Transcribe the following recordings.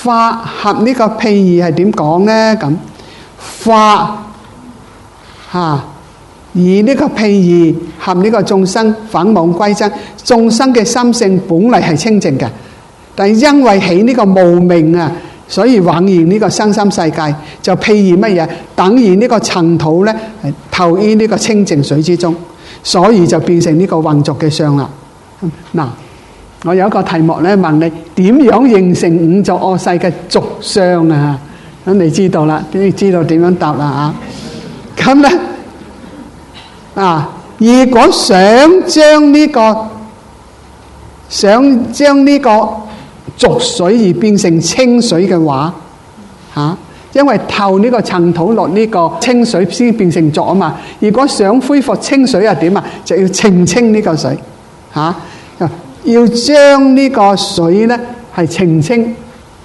法合呢個譬喻係點講呢？咁法以呢個譬喻合呢個眾生反妄歸真，眾生嘅心性本嚟係清淨嘅，但係因為起呢個無明啊，所以妄現呢個身心世界，就譬喻乜嘢？等於呢個塵土呢，投於呢個清淨水之中，所以就變成呢個混濁嘅相啦。嗱，我有一個題目咧，問你點樣形成五濁惡世嘅濁相啊？咁你知道啦，你知道點樣答啦嚇？咁咧如果想將呢個濁水而變成清水嘅話，因為透呢個塵土落呢個清水先變成濁啊嘛。如果想恢復清水係點啊？就要澄清呢個水要將呢個水呢係澄清，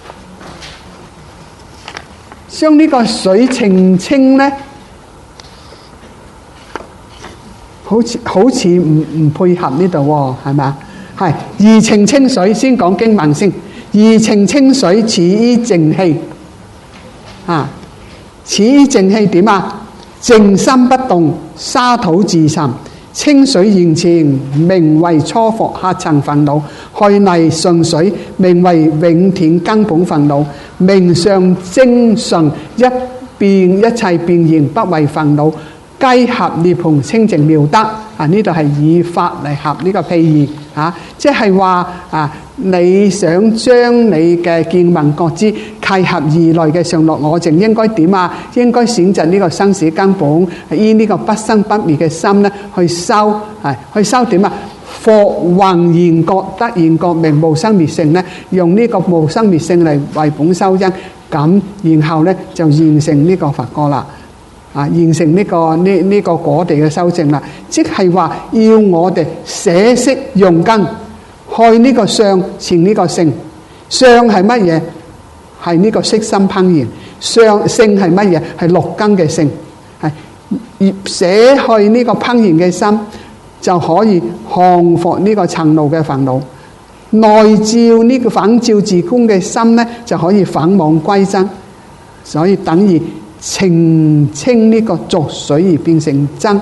將呢個水澄清呢，好似唔配合呢度喎，係咪啊？係宜澄清水，先講經文先。宜澄清水，此於淨氣。此於淨氣點啊？靜心不動，沙土自沉。清水現前，名為初伏客塵煩惱；去泥順水，名為永斷根本煩惱。名相精純，一切變現，不為煩惱。皆合涅槃清淨妙德。呢度係以法嚟合呢個譬喻即係話你想將你嘅見聞覺知契合而來嘅上樂我淨，應該點啊？應該選擇呢個生死根本，依呢個不生不滅嘅心咧去修，去修點啊？復宏現覺得現覺明無生滅性咧，用呢個無生滅性嚟為本修因，咁然後咧就現成呢個佛果啦。現成呢個果地嘅修正啦，即係話要我哋捨色用根，去呢個相，前呢個性。相係乜嘢？係呢個色心烹燃。性係乜嘢？係六根嘅性。係捨去呢個烹燃嘅心，就可以降伏呢個塵怒嘅煩惱。內照呢個反照自觀嘅心呢，就可以反妄歸真。所以等於澄清呢個濁水而變成真，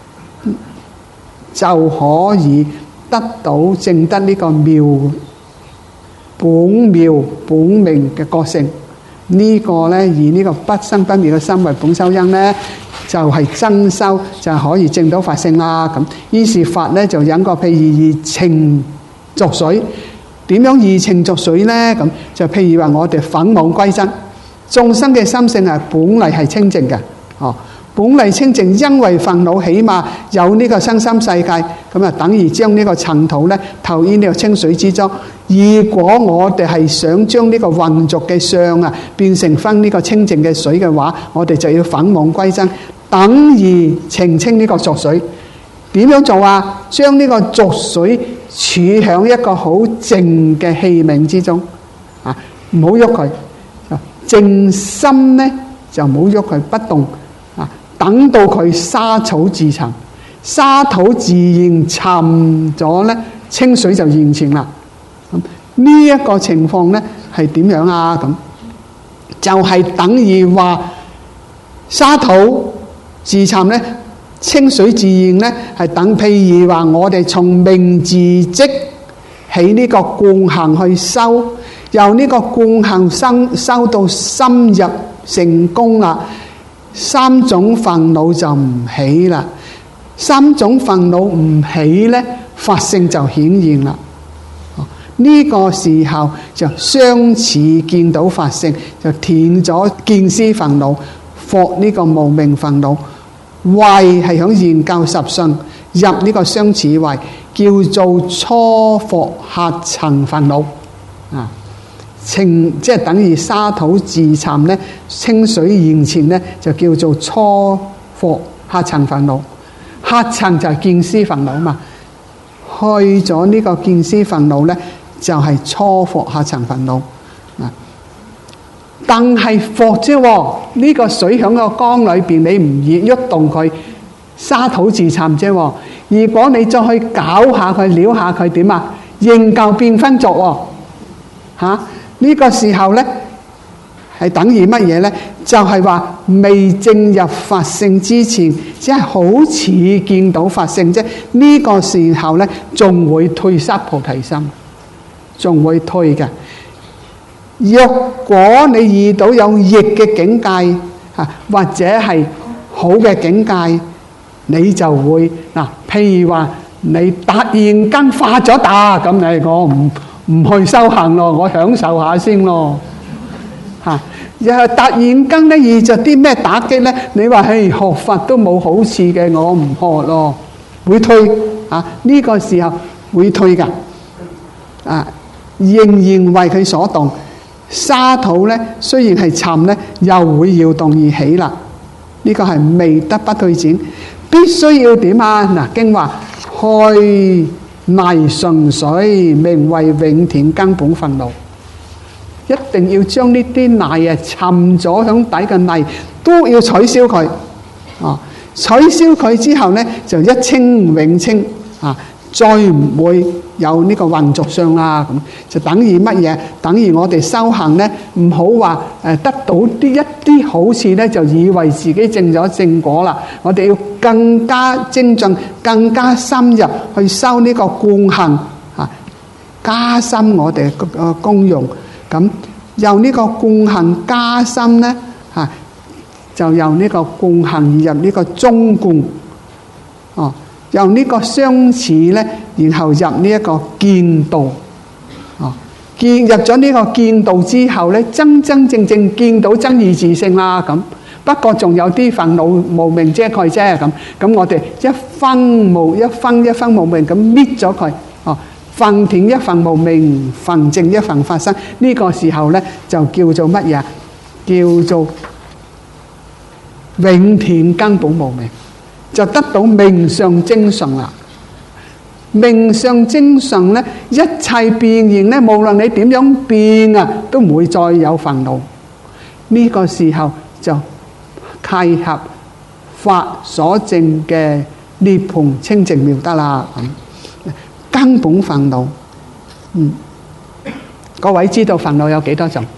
就可以得到證得呢個本明嘅覺性。呢個呢，以呢個不生不滅嘅心為本修因呢，就係真修，就可以證到法性啦。咁於是法呢，就引個譬喻而澄濁水。點樣而澄濁水呢？咁就譬如話我哋反妄歸真。眾生嘅心性係本嚟係清淨嘅，本嚟清淨，因為煩惱起碼有呢個身心世界，咁啊等於將呢個塵土咧投於呢個清水之中。如果我哋係想將呢個混濁嘅相啊變成翻呢個清淨嘅水嘅話，我哋就要反妄歸真，等於澄清呢個濁水。點樣做啊？將呢個濁水儲響一個好靜嘅器皿之中，唔好喐佢。靜心呢就唔好喐佢不動，等到佢沙土自沉，沙土自然沉咗呢，清水就現前啦。呢一個情況呢係點樣啊？咁就係等於話沙土自沉呢，清水自現呢，係等譬如話我哋從明字跡起呢個觀行去修。由呢個觀行修到深入成功啦，三種煩惱就唔起啦。三種煩惱唔起呢，法性就顯現啦。呢個時候就相似見到法性，就斷咗見思煩惱，伏呢個無明煩惱。慧係響研究十信，入呢個相似慧，叫做初伏客塵煩惱。即係等於沙土自沉呢，清水現前呢，就叫做初伏客塵煩惱。客塵就係見思煩惱嘛，去咗呢個見思煩惱呢，就係初伏客塵煩惱。但係伏啫，呢個水響個缸裏邊，你唔喐動佢，沙土自沉啫。如果你再去搞下佢，撩下佢，點啊？仍舊變分濁喎，呢個時候呢， 係等於乜嘢呢？就係話未進入法性之前，只係好似見到法性啫。呢個時候呢，仲會退失菩提心，仲會退嘅。若果你遇到有逆嘅境界或者係好嘅境界，你就會譬如話你突然間發咗達，咁你我唔去修行咯，我享受下先咯。又係突然間咧遇着啲咩打擊咧，你話學佛都冇好處嘅，我唔學咯，會退呢個時候會退噶。仍然為佢所動，沙土咧雖然係沉咧，又會搖動而起啦。呢個係未得不退轉，必須要點啊？經話開泥純水，名為永田根本煩惱。一定要將呢啲泥沉咗響底嘅泥都要取消佢。取消佢之後呢，就一清永清再唔會有呢個混濁相啦。咁就等於乜嘢？等於我哋修行呢，唔好話得到一啲好處呢，就以為自己證咗正果啦。我哋要更加精進，更加深入去修呢個觀行加深我哋嘅功用。咁由呢個觀行加深呢，就由呢個觀行入呢個中觀，由呢個相似呢，然後入呢一個見道，見入咗呢個見道之後呢，真真正正見到真義自性啦。咁不過仲有啲煩惱無明遮蓋啫。咁我哋一分無明咁搣咗佢。分斷一分無明，分淨一分法身。呢個時候呢，就叫做乜嘢？叫做永斷根本無明，就得到明上精純啦。明上精純呢，一切變現呢，無論你點樣變都唔會再有煩惱。呢個時候就契合法所證嘅涅槃清淨妙德啦。根本煩惱，各位知道煩惱有幾多種？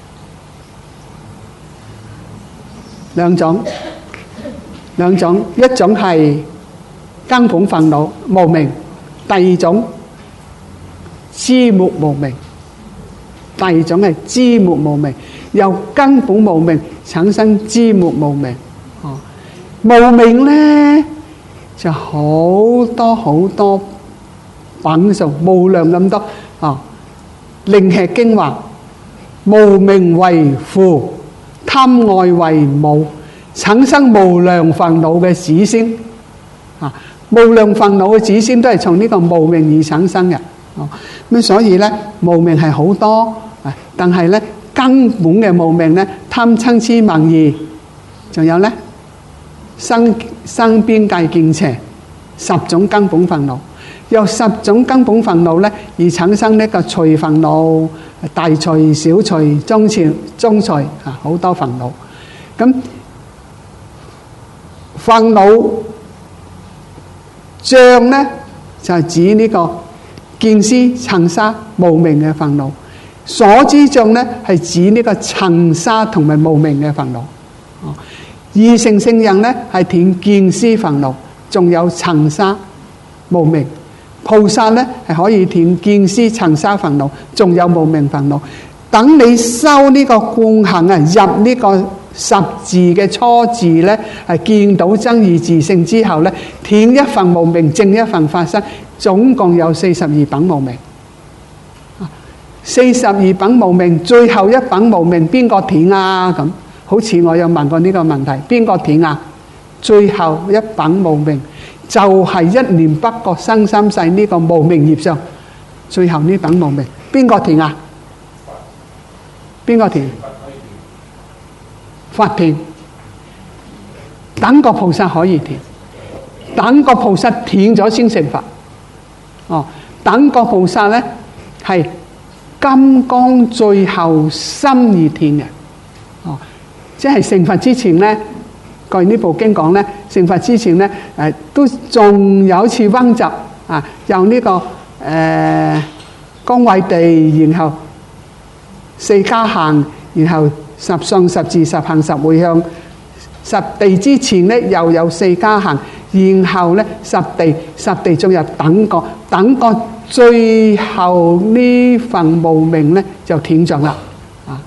兩種，一種係根本煩惱無明，第二種知末無明，第二種係知末無明，由根本無明產生知末無明。無明呢就好多品數，無量咁多。令吃經話無明為父，貪愛為母，產生無量煩惱嘅子孫。無量煩惱嘅子孫都係從呢個無明而產生嘅。咁所以呢，無明係好多，但係呢根本嘅無明呢，貪嗔痴慢疑，仲有呢生邊界見邪，10種根本煩惱。由10種根本煩惱呢，而產生呢個隨煩惱、大隨、小隨、中隨，好多煩惱。咁煩惱障呢，就係指呢個見思塵沙無明嘅煩惱。所知障呢，係指呢個塵沙同埋無明嘅煩惱。二乘聖人呢，係斷見思煩惱，仲有塵沙無明。菩薩呢，係可以斷見思塵沙煩惱，仲有無明煩惱。等你修呢個觀行入呢個十字嘅初字呢，係見到真義自性之後呢，斷一份無明，證一份法身，總共有42品無明。42品無明，最後一品無明邊個斷啊？咁好似我有問過呢個問題，邊個斷啊？最後一品無明。就係一念不覺生三世呢個無明業上，最後呢等無明，邊個斷啊？邊個斷？法斷，等個菩薩可以斷，等個菩薩斷咗先成佛。等個菩薩呢係金剛最後心而斷嘅。即係成佛之前呢。據呢部經講呢，成佛之前呢，都仲有次溫習由呢個光慧地，然後四加行，然後十信十智十行十回向。十地之前咧又有四加行，然後咧十地進入等覺，最後呢份無明咧就斷盡啦。啊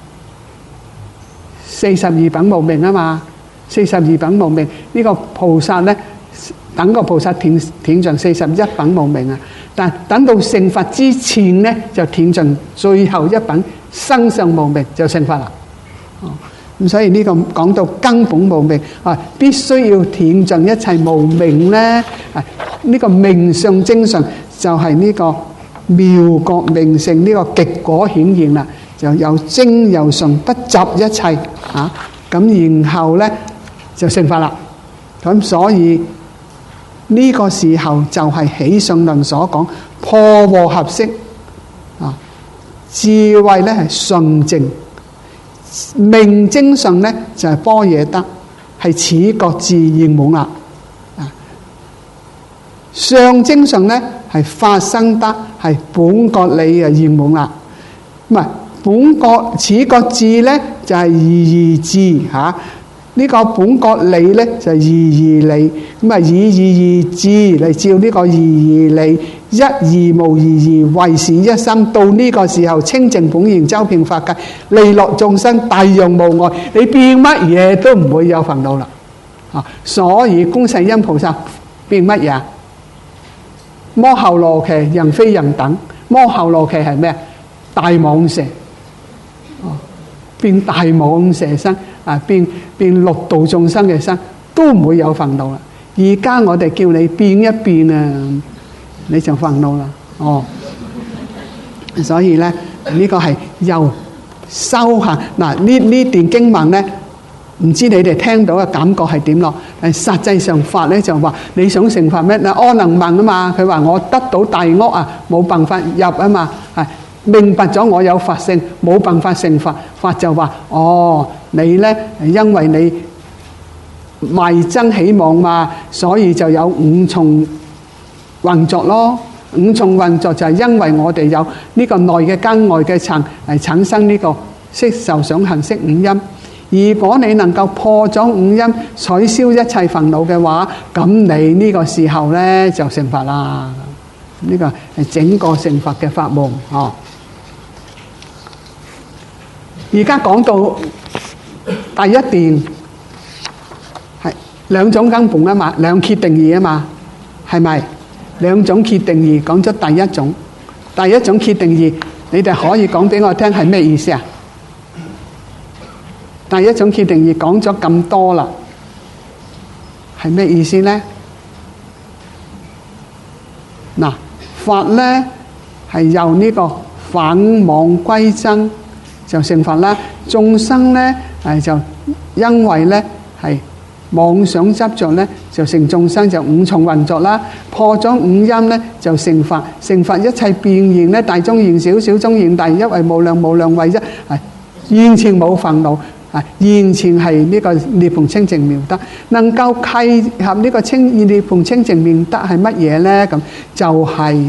，42品無明啊嘛，42品無明呢個菩薩咧，等個菩薩斷盡41品無明啊，但等到成佛之前咧就斷盡最後一品生相無明就成佛啦。咁所以呢個講到根本無明啊，必須要斷盡一切無明咧。呢個明相精進就係呢個妙覺明成呢個極果顯現啦，就有精有純不雜一切啊。咁然後咧就成佛啦。咁所以呢個時候就係起信論所講破和合式啊，智慧咧係純淨。明精神咧就係般若德，係此覺自圓滿啦。啊，相精神咧係法身德，係本覺理啊圓滿啦。唔係本覺此覺智咧就係二智嚇，呢個本覺理咧就係二理。咁啊以二智嚟照呢個二理，一二無二，唯是一心。到呢個時候清淨本然周遍法界，利樂眾生，大用無礙。你變乜嘢都唔會有煩惱啦。啊，所以觀世音菩薩變乜嘢？摩睺羅伽人非人等。摩睺羅伽係咩？大蟒蛇。變大蟒蛇身啊，變六道眾生嘅身，都唔會有煩惱啦。而家我哋叫你變一變啊，你就煩惱啦。哦，所以咧呢個係由修行嗱，呢段經文咧，唔知你哋聽到嘅感覺係點咯？但係實際上法咧就話你想成佛咩？嗱，阿能問啊嘛，佢話我得到大屋啊，冇辦法入啊嘛，係。明白咗我有佛性，冇辦法成佛。法就話：哦，你咧因為你迷真起妄嘛，所以就有五重運作咯。五重運作就係因為我哋有呢個內嘅根外嘅塵嚟產生呢個色受想行識五陰。如果你能夠破咗五陰，取消一切煩惱嘅話，咁你呢個時候咧就成佛啦。呢個係整個成佛嘅法門哦。而家講到第一段係兩種根本啊嘛，兩決定義啊嘛，係咪？兩種決定義講咗第一種決定義，你哋可以講俾我聽係咩意思啊？第一種決定義講咗咁多啦，係咩意思呢？嗱，法呢係由呢個返妄歸真就成佛啦。眾生呢就因為呢係妄想執着呢，就成眾生，就五重運作啦。破咗五陰呢就成佛，成佛一切變現呢，大中現小，小中現大，一為無量，無量為一，完全冇煩惱，完全係呢個涅槃清淨妙德。能夠契合呢個涅槃清淨妙德係乜嘢呢？咁就係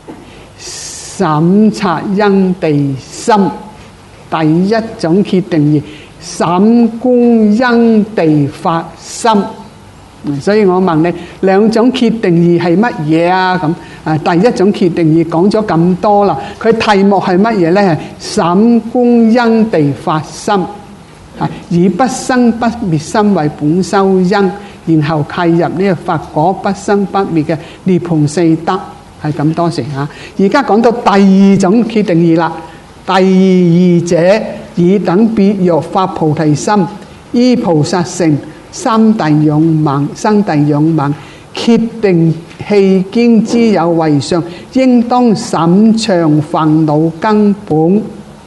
審察因地心。第一種決定義，審觀因地法心。所以我問你，兩種決定義係乜嘢啊？咁第一種決定義講咗咁多啦，佢題目係乜嘢呢？係審觀因地法心，以不生不滅心為本修因，然後契入呢個法果不生不滅嘅涅槃四德，係咁多時嚇。而家講到第二種決定義啦。第二者，以等別欲發菩提心，依菩薩乘，三諦勇猛，決定棄堅之有為相，應當審詳煩惱根本。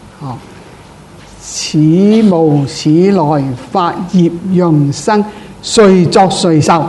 此無此來法業用生，隨作隨受。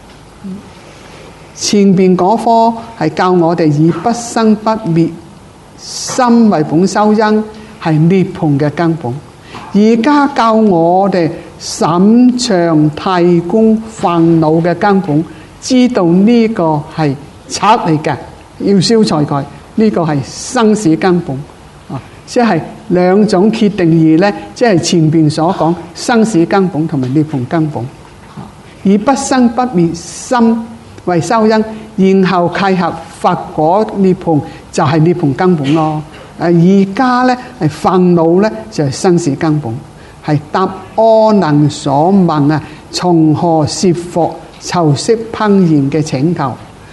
前邊嗰科係教我哋以不生不滅心為本修因，係涅槃嘅根本。而家教我哋審詳諦觀煩惱嘅根本，知道呢個係賊嚟嘅，要消除佢。呢個係生死根本。 即係兩種決定義呢，即係前邊所講生死根本同埋涅槃根本，以不生不滅心為修因，然後契合佛果涅槃，就係涅槃根本咯。而家呢係煩惱呢，就係生死根本，係答阿難所問啊，從何攝伏籌息烹言嘅請求，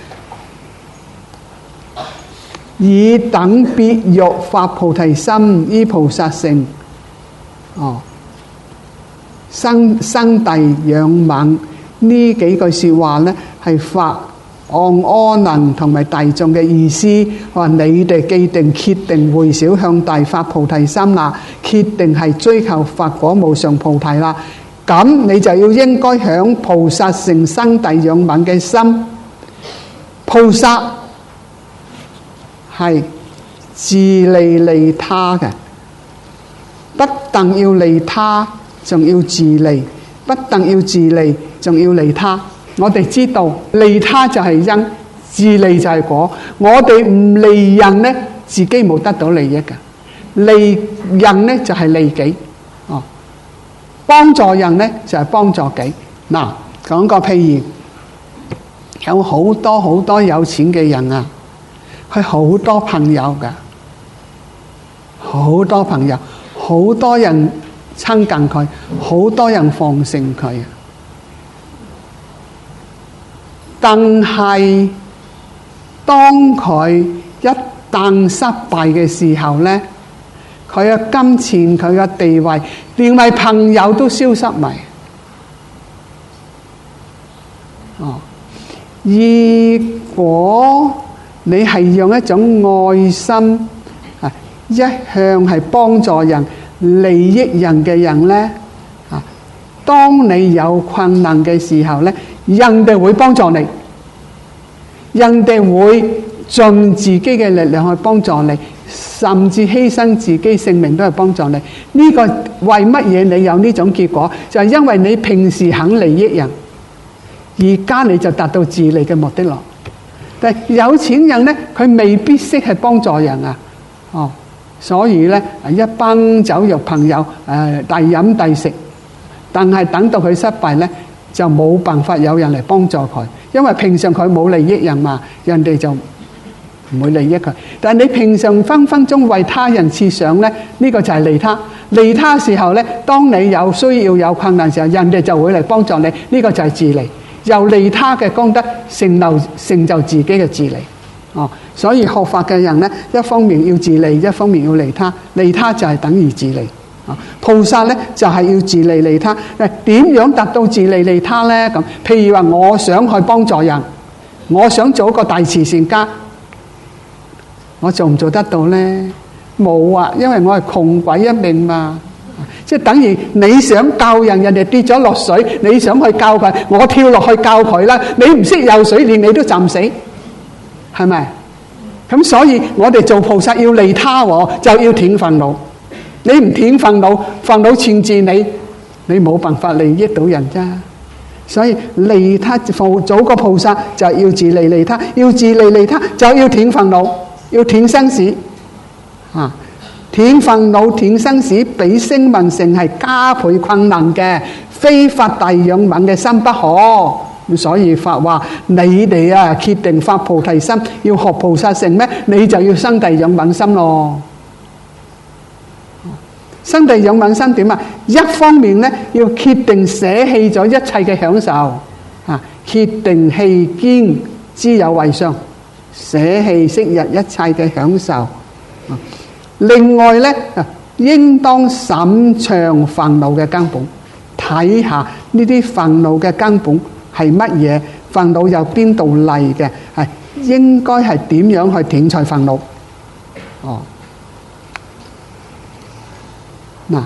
以等別欲發菩提心，依菩薩性，生諦仰猛，呢幾句說話呢係發按阿難同埋大眾嘅意思，話你哋既定決定回小向大發菩提心啦，決定係追求佛果無上菩提啦，咁你就要應該響菩薩性生諦仰猛嘅心。菩薩係自利利他嘅，不但要利他，仲要自利；不但要自利，仲要利他。我哋知道利他就係因，自利就係果。我哋唔利人呢，自己冇得到利益嘅；利人呢，就係利己。幫助人呢，就係幫助己。嗱，講個譬如，有好多好多有錢嘅人啊，佢好多朋友噶，好多朋友，好多人親近佢，好多人奉承佢。但係當佢一旦失敗嘅時候呢，佢嘅金錢、佢嘅地位，連埋朋友都消失埋。如果你係用一種愛心一向係幫助人、利益人嘅人呢，當你有困難嘅時候呢，人哋會幫助你，人哋會盡自己嘅力量去幫助你，甚至犧牲自己性命都係幫助你。呢個為乜嘢你有呢種結果？就係因為你平時肯利益人，而家你就達到自利嘅目的咯。但係有錢人呢，佢未必識係幫助人啊。所以呢，一班酒肉朋友大飲大食，但係等到佢失敗呢，就冇辦法有人嚟幫助佢，因為平常佢冇利益人嘛，人哋就唔會利益佢。但係你平常分分鐘為他人設想呢，呢個就係利他。利他時候呢，當你有需要有困難時候，人哋就會嚟幫助你，呢個就係自利。由利他嘅功德成就自己嘅自利。所以學法嘅人呢，一方面要自利，一方面要利他。利他就係等於自利。菩薩呢，就係要自利利他。點樣達到自利利他呢？咁譬如話，我想去幫助人，我想做一個大慈善家，我做唔做得到呢？冇啊，因為我係窮鬼一命嘛。即係等於你想教人，人哋跌咗落水，你想去教佢，我跳落去教佢啦。你唔識游水，連你都浸死，係咪？咁所以我哋做菩薩要利他，就要斷煩惱。你唔斷煩惱，煩惱纏住你，你冇辦法利益到人啫。所以利他做個菩薩就要自利利他，要自利利他就要斷煩惱，要斷生死。斷煩惱斷生死比聲聞乘係加倍困難嘅，非發大仰猛嘅心不可。所以法話你哋決定發菩提心，要學菩薩乘咩？你就要生大仰猛心咯。生大仰猛心點啊？一方面呢，要決定捨棄咗一切嘅享受，決定棄堅之有為相，捨棄昔日一切嘅享受。另外呢，應當審詳煩惱嘅根本，睇下呢啲煩惱嘅根本係乜嘢，煩惱由邊度嚟嘅，係應該係點樣去斷除煩惱。嗱，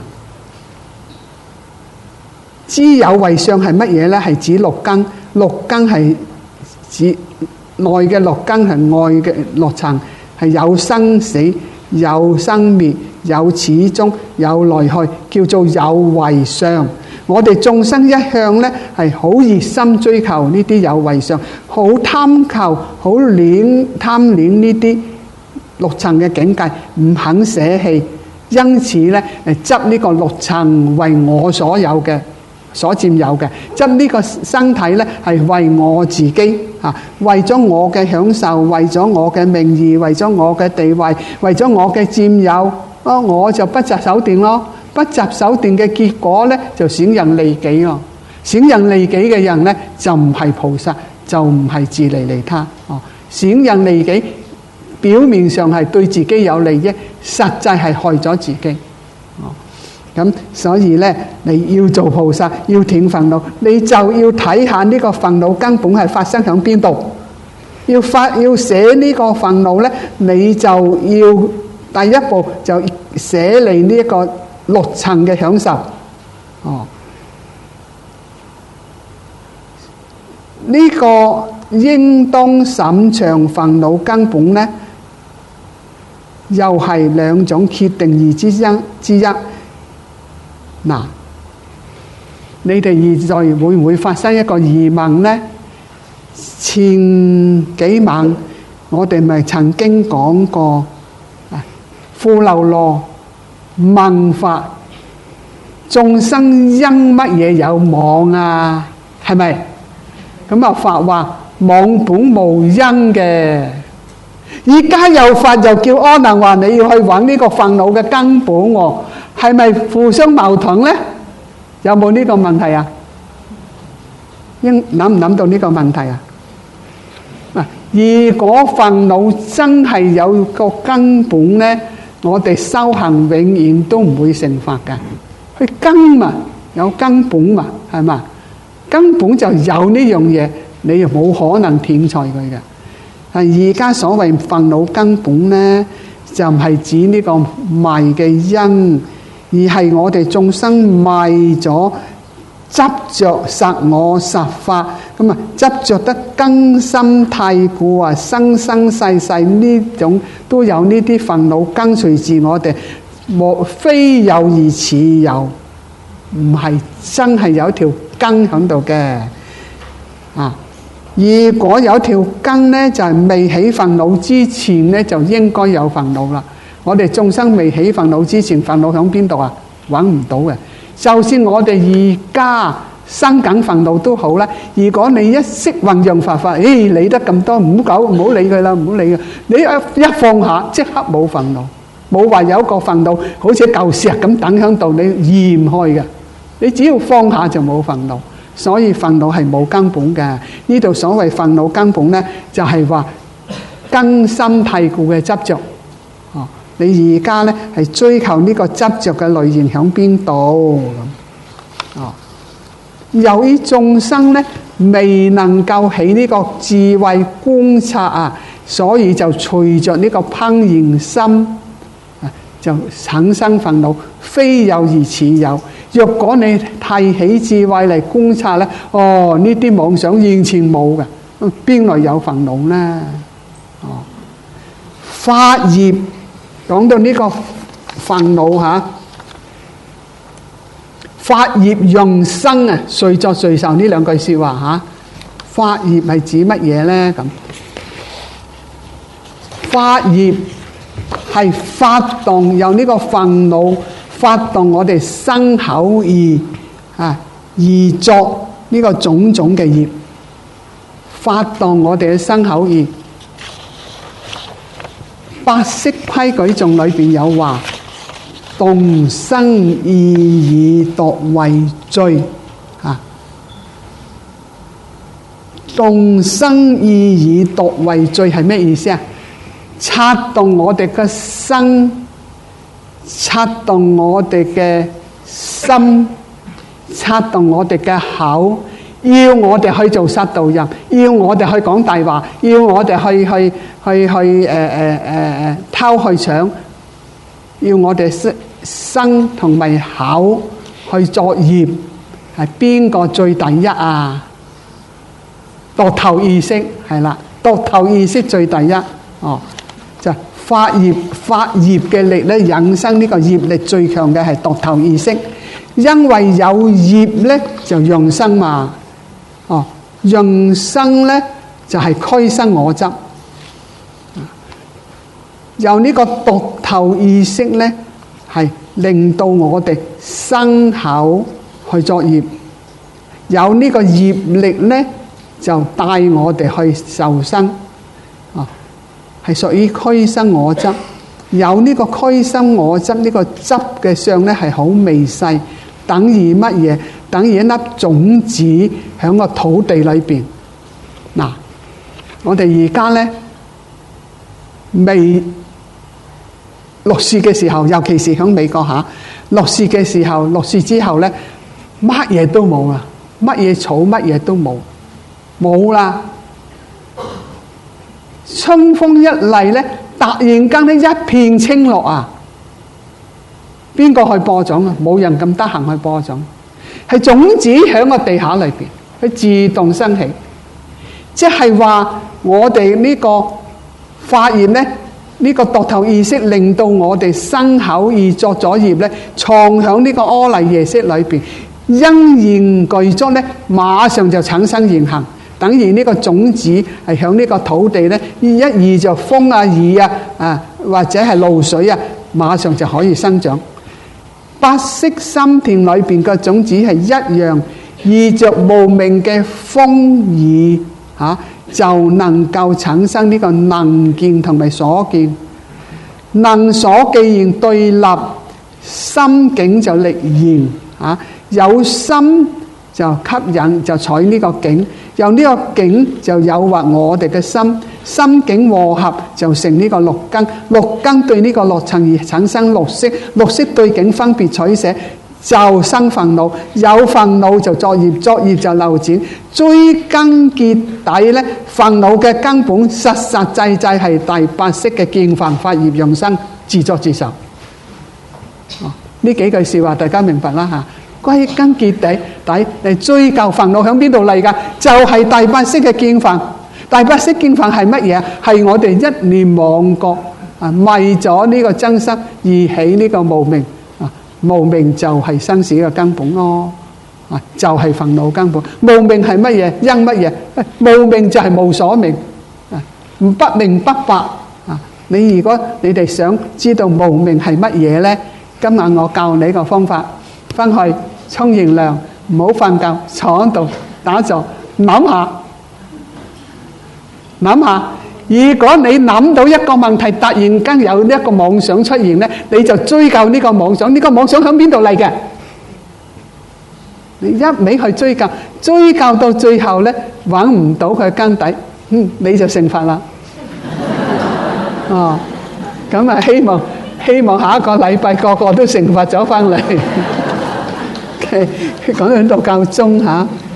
知有為相係乜嘢呢？係指六根，六根係指內嘅六根，係外嘅六塵，係有生死，有生滅，有始終，有來去，叫做有為相。我哋眾生一向呢係好熱心追求呢啲有為相，好貪求，好貪戀呢啲六塵嘅境界，唔肯捨棄。 因此咧執呢個六塵為我所有嘅。所佔有嘅，即呢個身體咧係為我自己啊，為咗我嘅享受，為咗我嘅名譽，為咗我嘅地位，為咗我嘅佔有，我就不擇手段咯。不擇手段嘅結果咧，就損人利己咯。損人利己嘅人咧，就唔係菩薩，就唔係自利利他。損人利己，表面上係對自己有利益，實際係害咗自己。咁所以咧，你要做菩薩，要斷煩惱，你就要睇下呢個煩惱根本係發生喺邊度。要捨呢個煩惱咧，你就要第一步就捨離呢一個六塵嘅享受。呢個應當審詳煩惱根本咧，又係兩種決定義之一。嗱，你哋現在會唔會發生一個疑問呢？前幾晚我哋咪曾經講過富樓那問法，眾生因乜嘢有妄啊？係咪？咁啊法話妄本無因嘅，而家有法就叫阿難話你要去揾呢個煩惱嘅根本喎。係咪互相矛盾呢？有冇呢個問題啊？諗唔諗到呢個問題啊？如果煩惱真係有個根本呢，我哋修行永遠都唔會成佛嘅。佢根嘛，有根本嘛，係嘛？根本就有呢樣嘢，你又冇可能斷除佢嘅。而家所謂煩惱根本呢，就唔係指呢個迷嘅因。而係我哋眾生迷咗執着實我實法，咁啊執着得根深蒂固啊，生生世世呢種都有呢啲煩惱跟隨住我哋，非有而似有，唔係真係有條根喺度嘅啊！如果有條根呢，就係未起煩惱之前呢，就應該有煩惱啦。我哋眾生未起煩惱之前，煩惱喺邊度啊？揾唔到嘅。就算我哋而家生緊煩惱都好啦。如果你一識運用法，理得咁多，唔好理佢啦，唔好理佢。你一放下，即刻冇煩惱，冇話有一個煩惱好似嚿石咁等喺度，你移唔開嘅。你只要放下就冇煩惱。所以煩惱係冇根本嘅。呢度所謂煩惱根本呢，就係話根深蒂固嘅執着。你而家咧係追求呢個執着嘅類型喺邊度咁？由於眾生咧未能夠起呢個智慧觀察啊，所以就隨着呢個攀緣心就產生煩惱，非有而似有。若果你提起智慧嚟觀察咧，呢啲妄想完全冇嘅，邊來有煩惱呢？法業。講到呢個煩惱嚇，法業用生啊，隨作隨受呢兩句説話嚇。法業係指乜嘢呢？咁法業係發動有呢個煩惱，發動我哋身口意而作呢個種種嘅業，發動我哋嘅身口意。八識規矩頌裏邊有話，動身意以度為最啊！動身意以度為最係咩意思啊？策動我哋嘅身，策動我哋嘅心，策動我哋嘅口，要我哋去做殺盜淫，要我哋去講大話，要我哋去偷去搶，要我哋身同埋口去作業，係邊個最第一啊？度頭意識係啦，度頭意識最第一就法業嘅力咧，引生呢個業力最強嘅係度頭意識，因為有業咧就用生嘛。用生咧就係俱生我執，由呢個度頭意識咧係令到我哋生口去作業，有呢個業力呢，就帶我哋去受生，係屬於俱生我執。有呢個俱生我執呢個執嘅相呢，係好微細，等於乜嘢？等於一粒種子喺個土地裏邊。嗱，我哋而家呢，未落樹嘅時候，尤其是喺美國下落樹嘅時候，落樹之後呢，乜嘢都冇啦，乜嘢草乜嘢都冇，冇啦。春風一嚟呢，突然間呢一片青綠啊！邊個去播種啊？冇人咁得閒去播種，係種子喺個地下裏邊，佢自動生起。即係話我哋呢個發現呢，呢個獨頭意識令到我哋生口而作咗業呢，藏響呢個阿賴耶識裏邊，因緣具足呢，馬上就產生現行。等於呢個種子係響呢個土地呢，一遇就風啊雨啊或者係露水啊，馬上就可以生長。白色心田裏邊嘅種子係一樣，遇着無明嘅風雨就能夠產生呢個能見同埋所見。能所既然對立，心境就力現有心就吸引，就採呢個境，由呢個境就誘惑我哋嘅心，心境和合就成呢個六根，六根對呢個六塵而產生六識，六識對境分別取捨，就生煩惱，有煩惱就作業，作業就流轉，追根結底呢，煩惱嘅根本實實際際係第八識嘅見煩法業用生，自作自受。呢幾句說話大家明白啦吓。歸根結底嚟追究煩惱響邊度嚟噶？就係第八識嘅見煩。第八識見煩係乜嘢？係我哋一念妄覺為咗呢個增生而起呢個無明無明就係生死嘅根本咯。就係煩惱根本。無明係乜嘢？因乜嘢？無明就係無所明，不明不白。如果你哋想知道無明係乜嘢呢？今晚我教你一個方法。翻去沖完涼，唔好瞓覺，坐喺度打坐，諗下。如果你諗到一個問題，突然間有一個妄想出現呢，你就追究呢個妄想。呢個妄想響邊度嚟嘅？你一味去追究，追究到最後呢，揾唔到佢根底，你就成佛啦。咁啊，希望下一個禮拜個個都成佛咗翻嚟。講到夠鐘吓。